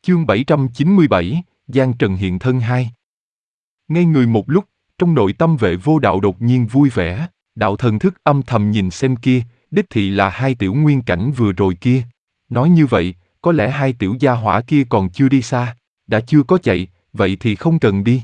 Chương 797, Giang Trần hiện thân 2. Ngây người một lúc, trong nội tâm Vệ Vô Đạo đột nhiên vui vẻ, đạo thần thức âm thầm nhìn xem kia, đích thị là hai tiểu nguyên cảnh vừa rồi kia. Nói như vậy, có lẽ hai tiểu gia hỏa kia còn chưa đi xa, đã chưa có chạy, vậy thì không cần đi.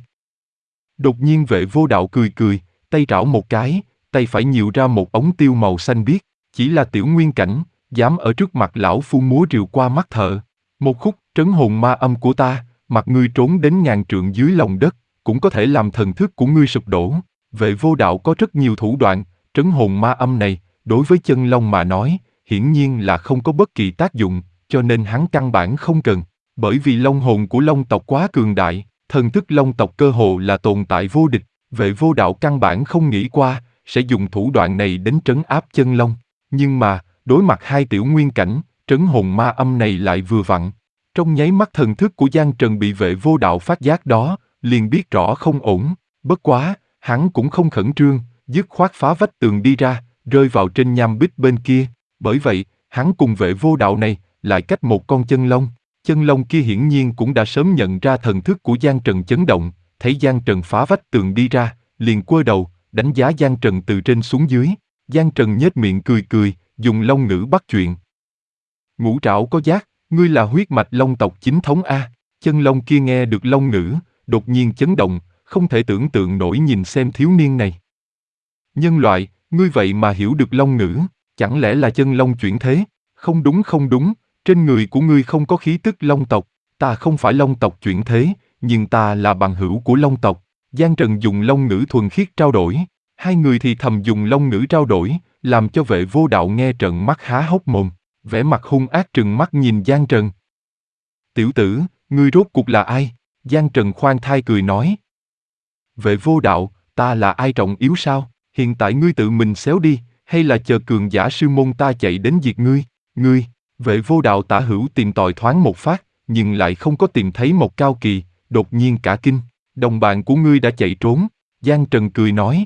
Đột nhiên Vệ Vô Đạo cười cười, tay trảo một cái, tay phải nhiều ra một ống tiêu màu xanh biếc, chỉ là tiểu nguyên cảnh, dám ở trước mặt lão phu múa rìu qua mắt thợ. Một khúc trấn hồn ma âm của ta, mặc ngươi trốn đến ngàn trượng dưới lòng đất, cũng có thể làm thần thức của ngươi sụp đổ. Vệ Vô Đạo có rất nhiều thủ đoạn, trấn hồn ma âm này, đối với chân long mà nói, hiển nhiên là không có bất kỳ tác dụng, cho nên hắn căn bản không cần. Bởi vì long hồn của long tộc quá cường đại, thần thức long tộc cơ hồ là tồn tại vô địch, Vệ Vô Đạo căn bản không nghĩ qua, sẽ dùng thủ đoạn này đến trấn áp chân long. Nhưng mà, đối mặt hai tiểu nguyên cảnh, trấn hồn ma âm này lại vừa vặn. Trong nháy mắt thần thức của Giang Trần bị Vệ Vô Đạo phát giác đó, liền biết rõ không ổn, bất quá, hắn cũng không khẩn trương, dứt khoát phá vách tường đi ra, rơi vào trên nham bích bên kia, bởi vậy, hắn cùng Vệ Vô Đạo này, lại cách một con chân long kia hiển nhiên cũng đã sớm nhận ra thần thức của Giang Trần chấn động, thấy Giang Trần phá vách tường đi ra, liền quơ đầu, đánh giá Giang Trần từ trên xuống dưới. Giang Trần nhếch miệng cười cười, dùng long ngữ bắt chuyện. Ngũ trảo có giác, ngươi là huyết mạch long tộc chính thống a. Chân long kia nghe được long ngữ, đột nhiên chấn động, không thể tưởng tượng nổi nhìn xem thiếu niên này. Nhân loại, ngươi vậy mà hiểu được long ngữ, chẳng lẽ là chân long chuyển thế? Không đúng, trên người của ngươi không có khí tức long tộc, ta không phải long tộc chuyển thế, nhưng ta là bằng hữu của long tộc. Giang Trần dùng long ngữ thuần khiết trao đổi, hai người thì thầm dùng long ngữ trao đổi, làm cho Vệ Vô Đạo nghe trợn mắt há hốc mồm, vẻ mặt hung ác trừng mắt nhìn Giang Trần. Tiểu tử, ngươi rốt cuộc là ai? Giang Trần khoan thai cười nói. Vệ Vô Đạo, ta là ai trọng yếu sao? Hiện tại ngươi tự mình xéo đi, hay là chờ cường giả sư môn ta chạy đến diệt ngươi? Ngươi, Vệ Vô Đạo tả hữu tìm tòi thoáng một phát, nhưng lại không có tìm thấy một cao kỳ, đột nhiên cả kinh. Đồng bạn của ngươi đã chạy trốn. Giang Trần cười nói.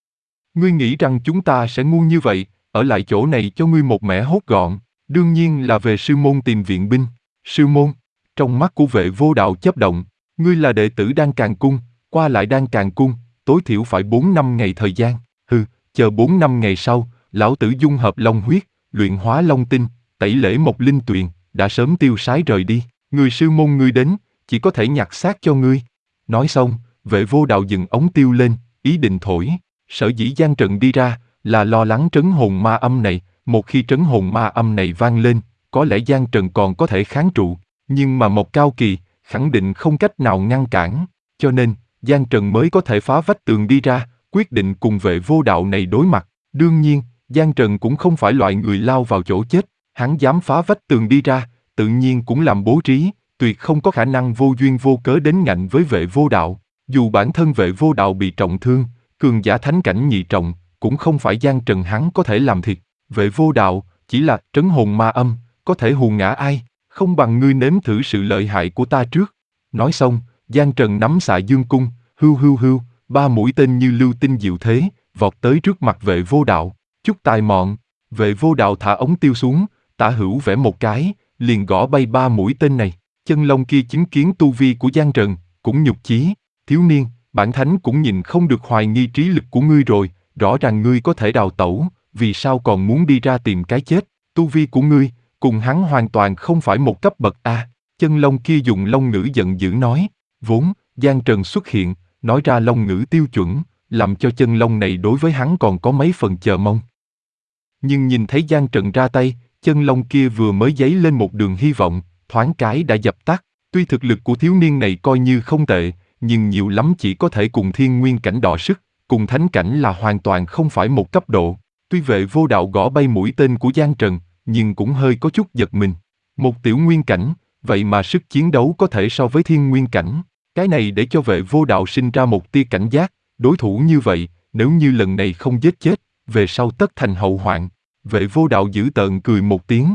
Ngươi nghĩ rằng chúng ta sẽ ngu như vậy, ở lại chỗ này cho ngươi một mẻ hốt gọn, đương nhiên là về sư môn tìm viện binh. Sư môn, trong mắt của Vệ Vô Đạo chớp động, ngươi là đệ tử Đan Càn Cung, qua lại Đan Càn Cung, tối thiểu phải 4 năm ngày thời gian. Chờ 4 năm ngày sau, lão tử dung hợp long huyết, luyện hóa long tinh, tẩy lễ một linh tuyền, đã sớm tiêu sái rời đi. Người sư môn ngươi đến, chỉ có thể nhặt xác cho ngươi. Nói xong, Vệ Vô Đạo dừng ống tiêu lên, ý định thổi. Sở dĩ Giang Trần đi ra, là lo lắng trấn hồn ma âm này, một khi trấn hồn ma âm này vang lên, có lẽ Giang Trần còn có thể kháng trụ, nhưng mà một cao kỳ, khẳng định không cách nào ngăn cản, cho nên, Giang Trần mới có thể phá vách tường đi ra, quyết định cùng Vệ Vô Đạo này đối mặt. Đương nhiên, Giang Trần cũng không phải loại người lao vào chỗ chết, hắn dám phá vách tường đi ra, tự nhiên cũng làm bố trí, tuyệt không có khả năng vô duyên vô cớ đến ngạnh với Vệ Vô Đạo. Dù bản thân Vệ Vô Đạo bị trọng thương, cường giả thánh cảnh nhị trọng, cũng không phải Giang Trần hắn có thể làm thiệt. Vệ Vô Đạo, chỉ là trấn hồn ma âm, có thể hù ngã ai, không bằng ngươi nếm thử sự lợi hại của ta trước. Nói xong, Giang Trần nắm xạ dương cung, hưu, 3 mũi tên như lưu tinh diệu thế, vọt tới trước mặt Vệ Vô Đạo. Chút tài mọn, Vệ Vô Đạo thả ống tiêu xuống, tả hữu vẽ một cái, liền gõ bay 3 mũi tên này. Chân long kia chứng kiến tu vi của Giang Trần, cũng nhục chí. Thiếu niên, bản thánh cũng nhìn không được hoài nghi trí lực của ngươi rồi, rõ ràng ngươi có thể đào tẩu, vì sao còn muốn đi ra tìm cái chết? Tu vi của ngươi, cùng hắn hoàn toàn không phải một cấp bậc a. Chân long kia dùng long ngữ giận dữ nói. Vốn, Giang Trần xuất hiện, nói ra long ngữ tiêu chuẩn, làm cho chân long này đối với hắn còn có mấy phần chờ mong. Nhưng nhìn thấy Giang Trần ra tay, chân long kia vừa mới dấy lên một đường hy vọng, thoáng cái đã dập tắt. Tuy thực lực của thiếu niên này coi như không tệ, nhưng nhiều lắm chỉ có thể cùng thiên nguyên cảnh đọ sức, cùng thánh cảnh là hoàn toàn không phải một cấp độ. Tuy Vệ Vô Đạo gõ bay mũi tên của Giang Trần, nhưng cũng hơi có chút giật mình. Một tiểu nguyên cảnh, vậy mà sức chiến đấu có thể so với thiên nguyên cảnh. Cái này để cho Vệ Vô Đạo sinh ra một tia cảnh giác, đối thủ như vậy, nếu như lần này không giết chết, về sau tất thành hậu hoạn. Vệ Vô Đạo dữ tợn cười một tiếng.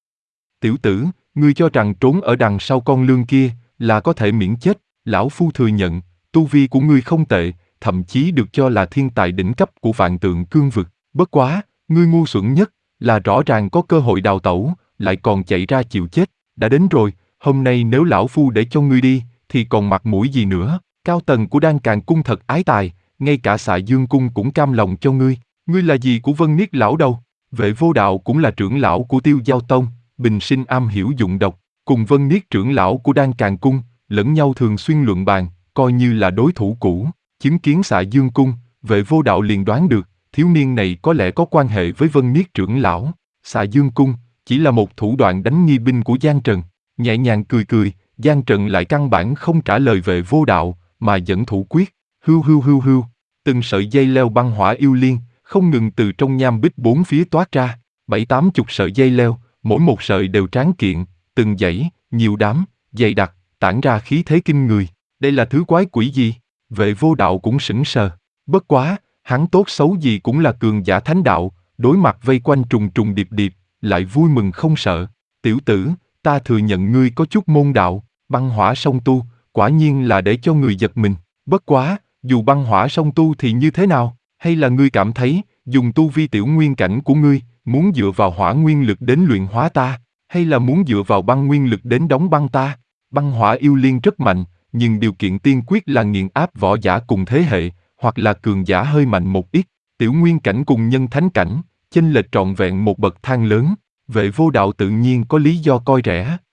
Tiểu tử, ngươi cho rằng trốn ở đằng sau con lương kia, là có thể miễn chết. Lão phu thừa nhận, tu vi của ngươi không tệ, thậm chí được cho là thiên tài đỉnh cấp của vạn tượng cương vực. Bất quá, ngươi ngu xuẩn nhất, là rõ ràng có cơ hội đào tẩu, lại còn chạy ra chịu chết. Đã đến rồi, hôm nay nếu lão phu để cho ngươi đi, thì còn mặt mũi gì nữa, cao tầng của Đan Càn Cung thật ái tài, ngay cả Xạ Dương Cung cũng cam lòng cho ngươi là gì của Vân Niết lão đâu? Vệ Vô Đạo cũng là trưởng lão của Tiêu Giao Tông, bình sinh am hiểu dụng độc, cùng Vân Niết trưởng lão của Đan Càn Cung, lẫn nhau thường xuyên luận bàn, coi như là đối thủ cũ. Chứng kiến Xạ Dương Cung, Vệ Vô Đạo liền đoán được, thiếu niên này có lẽ có quan hệ với Vân Niết trưởng lão. Xạ Dương Cung chỉ là một thủ đoạn đánh nghi binh của Giang Trần. Nhẹ nhàng cười cười, Giang Trần lại căn bản không trả lời Vệ Vô Đạo, mà dẫn thủ quyết. Hưu hưu hưu hưu, từng sợi dây leo băng hỏa yêu liên, không ngừng từ trong nham bích bốn phía toát ra, 7-80 sợi dây leo, mỗi một sợi đều tráng kiện, từng dãy, nhiều đám, dày đặc, tản ra khí thế kinh người. Đây là thứ quái quỷ gì? Vệ Vô Đạo cũng sững sờ. Bất quá, hắn tốt xấu gì cũng là cường giả thánh đạo, đối mặt vây quanh trùng trùng điệp điệp, lại vui mừng không sợ. Tiểu tử, ta thừa nhận ngươi có chút môn đạo, băng hỏa song tu, quả nhiên là để cho người giật mình. Bất quá, dù băng hỏa song tu thì như thế nào? Hay là ngươi cảm thấy, dùng tu vi tiểu nguyên cảnh của ngươi, muốn dựa vào hỏa nguyên lực đến luyện hóa ta, hay là muốn dựa vào băng nguyên lực đến đóng băng ta? Băng hỏa yêu liên rất mạnh, nhưng điều kiện tiên quyết là nghiền áp võ giả cùng thế hệ, hoặc là cường giả hơi mạnh một ít. Tiểu nguyên cảnh cùng nhân thánh cảnh, chênh lệch trọn vẹn một bậc thang lớn. Vệ Vô Đạo tự nhiên có lý do coi rẻ.